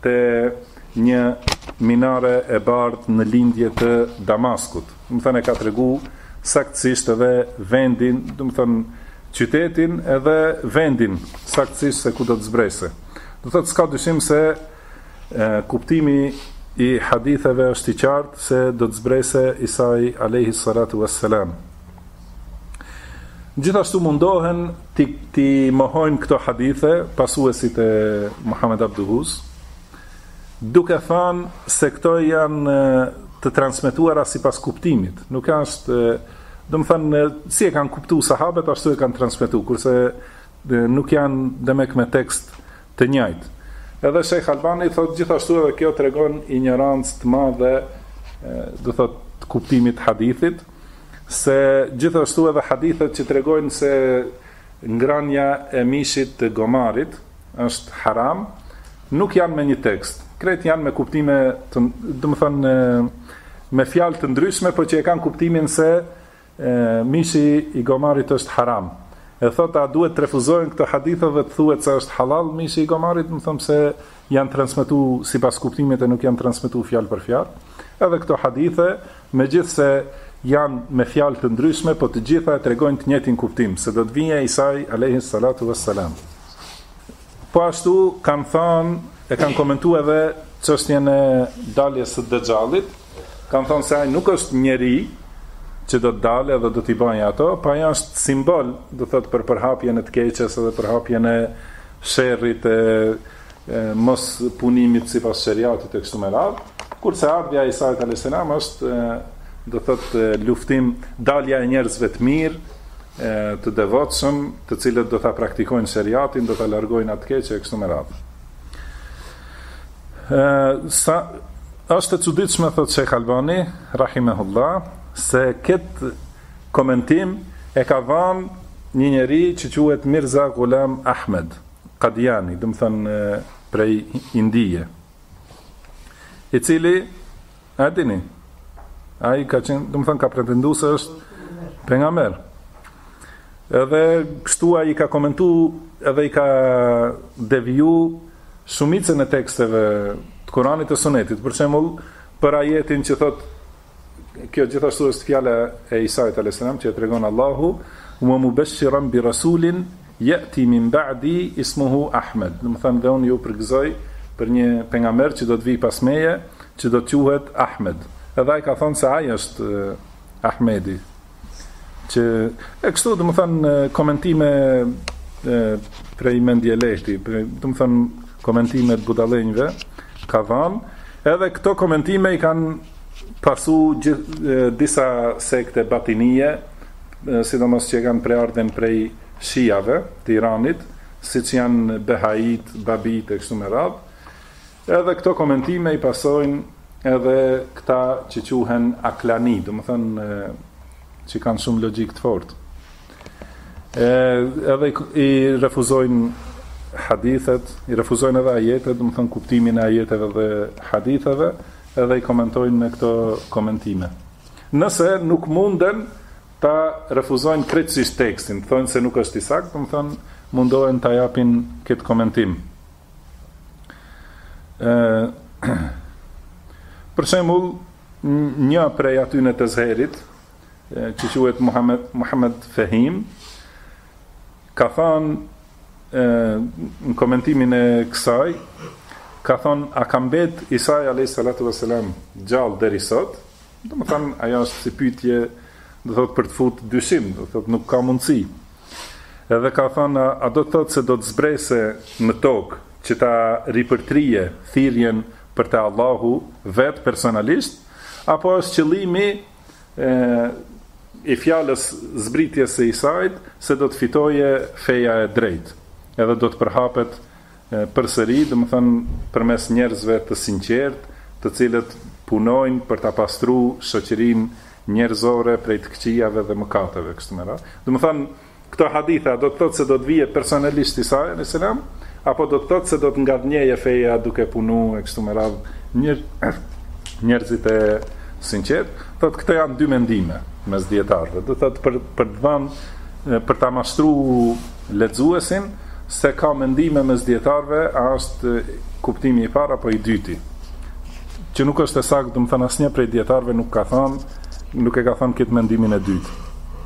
Speaker 1: te një minare e bardhë në lindje të Damaskut. Do të thënë e ka tregu saktësisht edhe vendin, do të thënë qytetin edhe vendin saktësisht se ku do të zbrese. Do të thotë s'ka dyshim se kuptimi i haditheve është i qartë se do të zbrese Isai alayhi salatu wassalam. Gjithashtu mundohen ti mohojnë këto hadithe pasuesit e Muhammed Abduhus, duke thënë se këto janë të transmetuara sipas kuptimit. Nuk është, do të thënë, si e kanë kuptuar sahabët, ashtu e kanë transmetuar, kurse nuk janë demek me tekst të njëjtë. Edhe Sheikh Albani thotë gjithashtu edhe kjo tregon ignorancë të madhe, do thotë kuptimit hadithit, se gjithashtu edhe hadithet që tregojnë se ngrania e mishit të gomarit është haram, nuk janë me një tekst. Krejt janë me kuptime, do të thënë, me fjalë të ndryshme, por që e kanë kuptimin se mishi i gomarit është haram. E thotë, a duhet të refuzojnë këto hadithe dhe të thuhet se është halal mishi i gomarit, më thëmë se janë transmetuar sipas kuptimit e nuk janë transmetuar fjalë për fjalë. Edhe këto hadithe, megjithse janë me fjalë të ndryshme, po të gjitha e tregojnë të njëjtin kuptim, se do të vijë Isai alayhi salatu wassalam. Po ashtu kanë thënë, e kanë komentuar edhe çështjen e daljes së Dexhallit, kanë thënë se ai nuk është njeri që do të dalë dhe do t'i bëjë ato, pa ai është simbol, do thotë për përhapjen e të keqes edhe përhapjen e sherrit, mos punimit sipas shariatit e kështu me radhë, kurse ardhja e Isait alayhis salam është do thotë luftim, dalja e njerëzve të mirë, të devotshëm, të cilët do ta praktikojnë shariatin, do ta largojnë atë keqe e kështu me radhë. Është e çuditshme, thotë Sheikh Albani rahimahullah, se këtë komentim e ka vënë një njeri që quhet Mirza Ghulam Ahmed Qadiani, do të thënë prej Indije, i cili a dini, ai ka qenë, do të thënë, ka pretenduar se është pejgamber. Edhe kështu ai ka komentuar edhe i ka deviju shumicën e teksteve të Kuranit e Sunetit, për shembull për ajetin që thotë, kjo gjithashtu është fjala e Isait alayhis salam që e tregon Allahu, wa mubashiran bi rasulin yati min ba'di ismuhu Ahmed. Do të thënë, dhe unë ju përgëzoj për një pejgamber që do të vijë pas meje, që do të quhet Ahmed. Edhe ai ka thënë se ai është Ahmedi. Që e kështu, do të thënë, komentime prej mendje lehti, do të thënë komentimet budallënjve ka dhënë, edhe këto komentime i kanë pasu disa sekte batinie, sidomos që kanë preardhen prej shijave të Iranit, siç janë Behait, Babit e kështu me radhë. Edhe këto komentime i pasojnë edhe këta që quhen Aklani, do të thënë që kanë shumë logjik të fortë. Edhe i refuzojnë hadithet, i refuzojnë edhe ajetet, do të thënë kuptimin e ajeteve dhe haditheve, edhe i komentojnë me këto komentime. Nëse nuk munden ta refuzojnë krejtësisht tekstin, thonë se nuk është i saktë, do të thënë mundohen ta japin këtë komentim. Për shembull, një prej atyne të Zherit, që quhet Muhammed Fahim, ka thënë në komentimin e kësaj, ka thonë, a ka mbet Isai alayhis salatu wassalam gjallë deri sot? Do të thënë, ajo është si pyetje, do thotë për të futur dyshim, do thotë nuk ka mundësi. Edhe ka thonë, a do të thotë se do të zbrese në tokë që ta ripërtrije thirrjen për te Allahu vetë personalisht, apo është qëllimi i fjalës zbritjes së Isait se do të fitoje feja e drejtë, edhe do të përhapet përsëri, do të thënë përmes njerëzve të sinqert, të cilët punojnë për ta pastruar shoqërinë njerëzore prej të këqijave dhe mëkateve kështu me radhë. Do të thënë, këto hadithe do të thotë se do të vije personalisht Isai alayhis salam, apo do të thotë se do të ngadnjeje feja duke punuar kështu me radhë njerëzit e sinqert. Thotë këto janë dy mendime mes dietarëve. Do thotë për të dhënë, për ta mashtruar lexuesin, se ka mendime mes dietarëve, a është kuptimi i parë apo i dyti. Që nuk është e saktë, do të thënë asnjë prej dietarëve nuk e ka thënë këtë mendimin e dytë.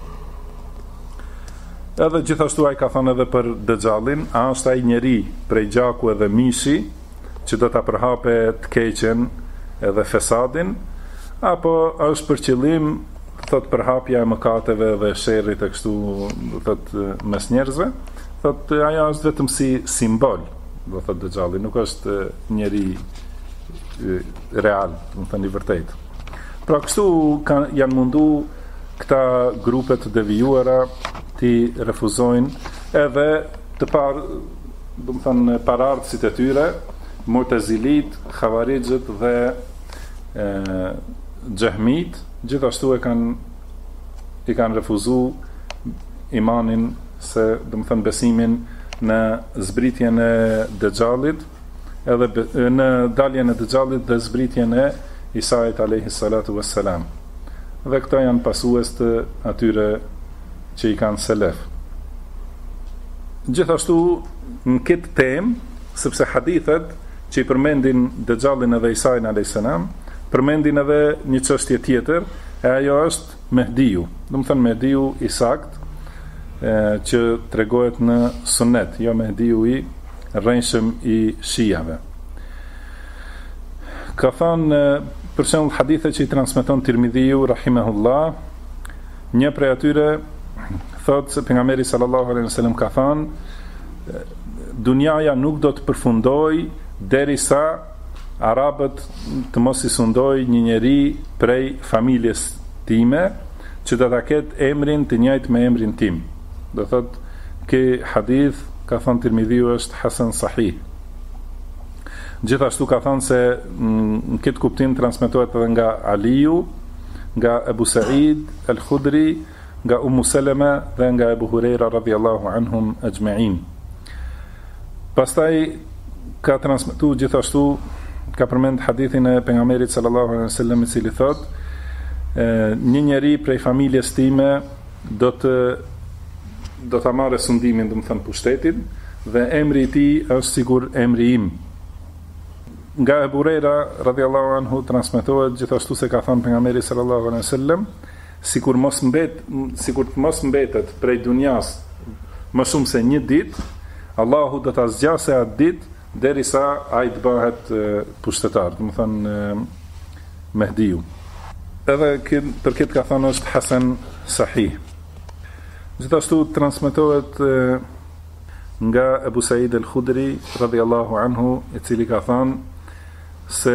Speaker 1: Edhe gjithashtu ai ka thënë edhe për Dejjalin, a është ai njeri prej gjaku edhe mishi që do ta përhape të keqen edhe fesadin, apo është për qëllim thot përhapja e mëkateve dhe sherrit e kështu thot mes njerëzve, thot ajo është vetëm si simbol, do thot Dejjalli, nuk është njeri real, do të thënë i vërtet. Pra kështu janë mundu këta grupe të devijuara ti refuzojnë edhe të parë, do të thënë parardhësit e tyre, Mu'tazilit, Khawarijët dhe Jahmit, gjithashtu i kanë refuzuar imanin se, do të thënë besimin në zbritjen e Dejjallit, edhe në daljen e Dejjallit dhe zbritjen e Isait alayhi salatu wassalam. Dhe këta janë pasues të atyre që i kanë selef. Gjithashtu në këtë temë, sepse hadithet që i përmendin Dejjallin edhe Isai'n alayhis salam, përmendin edhe një çështje tjetër, e ajo është Mehdiu. Do të thënë Mehdiu i sakt, që tregohet në Sunet, jo Mehdiu i rrënjshëm i shijave. Ka thënë për shembull hadithe që i transmeton Tirmidhiu rahimahullah, një prej atyre thotë se pejgamberi sallallahu alaihi wasallam ka thënë, dunjaja nuk do të përfundojë derisa arabët të mos i sundoj një njeri prej familjes time që do ta ketë emrin të njëjtë me emrin tim. Do thotë ky hadith ka thënë Tirmidhiu është hasan sahih. Gjithashtu ka thënë se në këtë kuptim transmetohet edhe nga Aliu, nga Abu Sa'id al-Khudri, nga Ummu Salama dhe nga Abu Huraira radhiyallahu anhum ajma'in. Pastaj ka transmetuar gjithashtu, ka përmend hadithin e pejgamberit sallallahu alaihi wasallam i cili thotë, një njeri prej familjes time do ta marrë sundimin, do të thënë pushtetin, dhe emri i tij është sigur emri im. Nga Abu Huraira radhiyallahu anhu transmetohet gjithashtu se ka thënë pejgamberi sallallahu alaihi wasallam, sikur të mos mbetet prej dunjas më shumë se një ditë, Allahu do ta zgjasë atë ditë derisa ai të bëhet pushtetar, do të thënë Mehdiu. Edhe për këtë ka thënë është hasan sahih. Gjithashtu transmetohet nga Abu Sa'id al-Khudri radhiyallahu anhu, i cili ka thënë se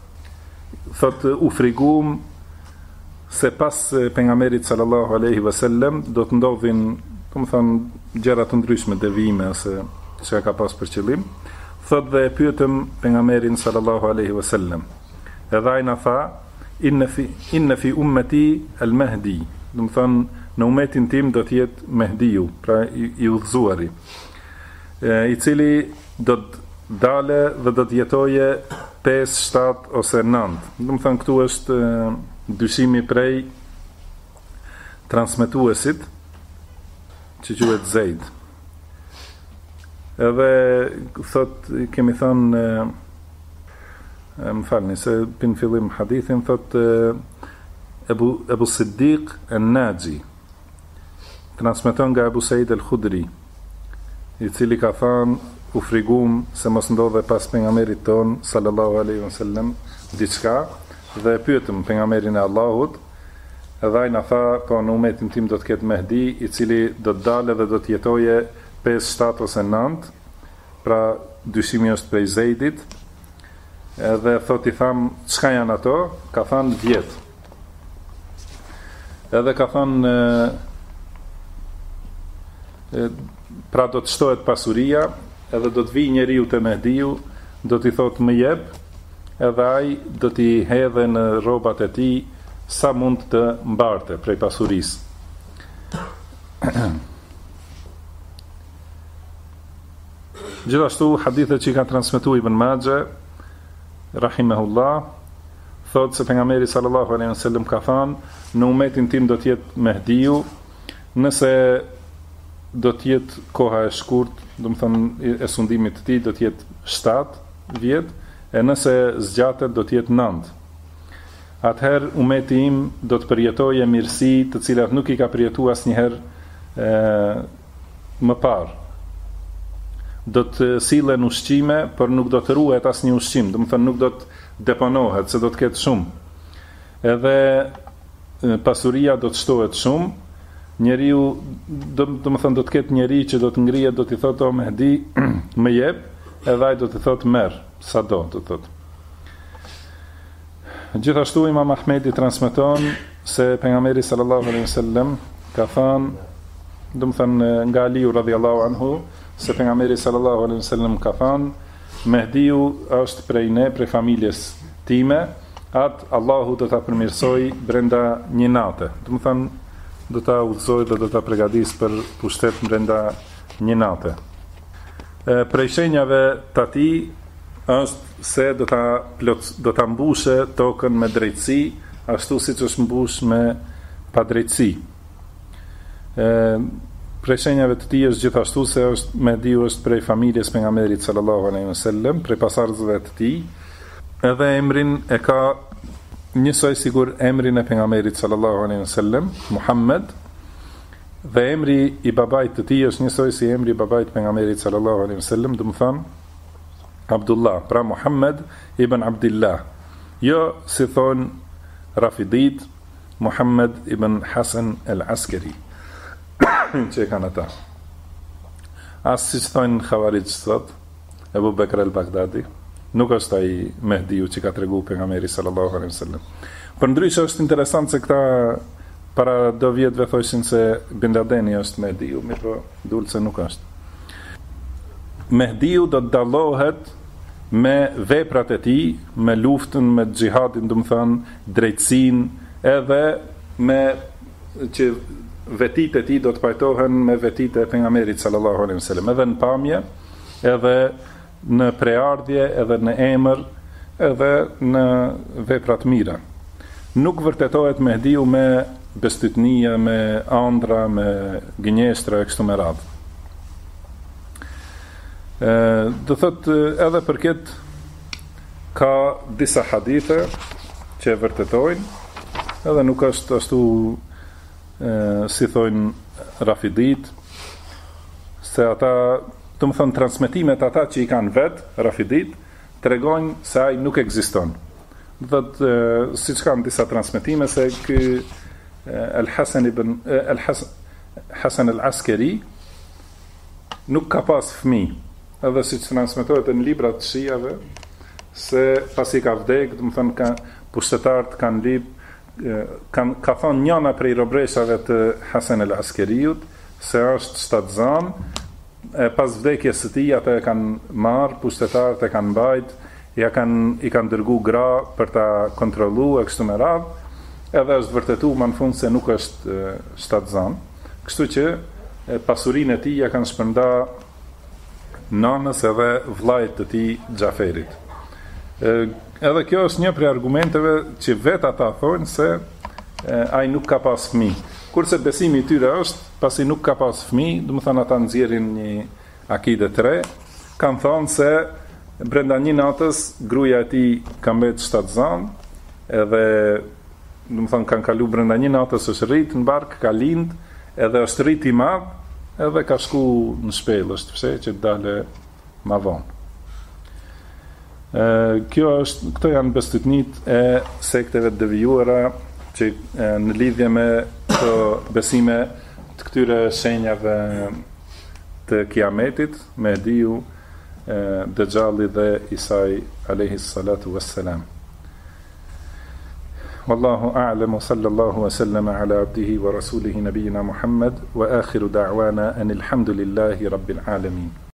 Speaker 1: thotë u frigum se pas pejgamberit sallallahu alaihi wasallam do të ndodhin, do të thënë gjëra të ndryshme, devijime ose çka ka pas për qëllim. Thotë dhe e pyetëm pejgamberin sallallahu alaihi wasallam. Edhe ai na tha, inna fi ummati al-Mahdi. Do të thënë në umetin tim do të jetë Mehdiu, pra i udhëzuari, i cili do të dale dhe do të jetoje 5, 7 ose 9. Do të thënë këtu është dyshimi prej transmetuesit që quhet Zeid. Edhe thot kemi thënë, më falni se pin fillim hadithin, thot Abu Siddiq an-Naji transmeton nga Abu Sa'id al-Khudri, i cili ka thënë u frigum se mos ndodhe pas pejgamberit ton sallallahu alaihi wasallam diçka, dhe pyetëm pejgamberin e Allahut, edhe ai na tha, po në umetin tim do të ketë Mehdi, i cili do të dalë dhe do të jetoje 5, 7 ose 9, pra dyshimi është prej Zeidit. Edhe thot i tham, çka janë ato? Ka thënë 10. Edhe ka thënë pra do të shtohet pasuria, edhe do të vijë njeriu te Mehdiu, do t'i thotë më jep, edhe ai do t'i hedhë në rrobat e tij sa mund të mbarte prej pasurisë. Gjithashtu hadithet që i ka transmetuar Ibn Majah rahimahullah, thotë se pejgamberi sallallahu alaihi wasallam ka thënë, në umetin tim do të jetë Mehdiu, nëse do të jetë koha e shkurt, do të thënë e sundimit të tij do të jetë 7 vjet, e nëse zgjatet do të jetë 9. Atëherë umeti im do të përjetojë mirësi të cilat nuk i ka përjetuar asnjëherë më parë. Do të sillen ushqime, por nuk do të ruhet asnjë ushqim, do të thënë nuk do të deponohet, se do të ketë shumë. Edhe pasuria do të shtohet shumë. Njeriu do të thënë do të ketë njeri që do të ngrihet, do t'i thotë o Mehdi, më jep, edhe ai do të thotë merr, sa do të thotë. Gjithashtu Imam Ahmedi transmeton se pejgamberi sallallahu alaihi wasallam ka thënë, do të thënë nga Aliu radhiyallahu anhu, se pejgamberi sallallahu alaihi wasallam ka thënë, Mehdiu është prej ne, prej familjes time, atë Allahu do ta përmirësoj brenda një nate. Do të thënë do ta udhëzoj dhe do ta përgatis për pushtet brenda një nate. Prej shenjave të atij është se do ta mbushe tokën me drejtësi, ashtu siç është mbush me padrejtësi. Prej shenjave të tij është gjithashtu se Mehdiu është prej familjes pejgamberit sallallahu alaihi wasallam, prej pasardhësve të tij, edhe emrin e ka njësoj sigur emrin e pejgamberit sallallahu alaihi wasallam, Muhammed, dhe emri i babait të tij është njësoj si emri i babait të pejgamberit sallallahu alaihi wasallam, do të thonë Abdullah, pra Muhammed ibn Abdillah. Jo si thon Rafidit, Muhammed ibn Hasan al-Askari. Që kanë ata. As si thonë Khawarij sot, Abu Bakr al-Baghdadi. Nuk është ai Mehdiu që ka tregu pejgamberi sallallahu alaihi wasallam. Përndryshe është interesant se këta para do vjetëve thoshin se Bin Ladeni është Mehdiu, po dulë se nuk është. Mehdiu do të dallohet me veprat e tij, me luftën, me xhihadin, do të thënë drejtësinë, edhe me që vetitë e tij do të pajtohen me vetitë e pejgamberit sallallahu alaihi wasallam, edhe në pamje, edhe në preardhje, edhe në emër, edhe në veprat mira. Nuk vërtetohet Mehdiu me bestytnie, me ëndra, me gënjeshtra e kështu me radhë. Do thotë edhe për këtë ka disa hadithe që e vërtetojnë, edhe nuk është ashtu si thojnë Rafidit, se ata, të më thënë, transmetimet ata që i kanë vetë, Rafidit, të regojnë se ai nuk ekziston. Dhe si që kanë disa transmetime, se Hasan al-Askari nuk ka pas fëmi, edhe si që transmetohet në librat të shijave, se pasi ka vdek, të më thënë, pushtetarët kanë lip, ka thonë njëna prej robreshave të Hasan al-Askariut, se është shtatzan, pas vdekjes së tij ata e kanë marrë, pushtetarët e kanë mbajt, i kanë dërgu gra për ta kontrolluar kështu me radhë, edhe është vërtetuar më në fund se nuk është shtatzan. Kështu që pasurinë e tij ja kanë shpërnda nanës edhe vllajt të tij Xhaferit. Edhe kjo është një prej argumenteve që vetë ata thonë se ai nuk ka pas fëmijë. Kurse besimi i tyre është, pasi nuk ka pas fëmijë, do të thënë ata nxjerrin një akide të re, kanë thënë se brenda një natës gruaja e tij ka mbet shtatzan, edhe do të thënë kanë kalu brenda një natës, është rrit në bark, ka lind, edhe është rrit i madh, edhe ka shku në shpellë, është pse që të dalë më vonë. Këto janë bestytnit e sekteve të devijuara që në lidhje me të besime të këtyre shenjave të kiametit, Mehdiu, Dejjalli dhe Isai alayhi salatu wassalam. Wallahu a'lam, sallallahu wa sallama ala abdihi wa rasulihi nabiyina Muhammad, wa akhiru da'wana anil hamdulillahi rabbil alamin.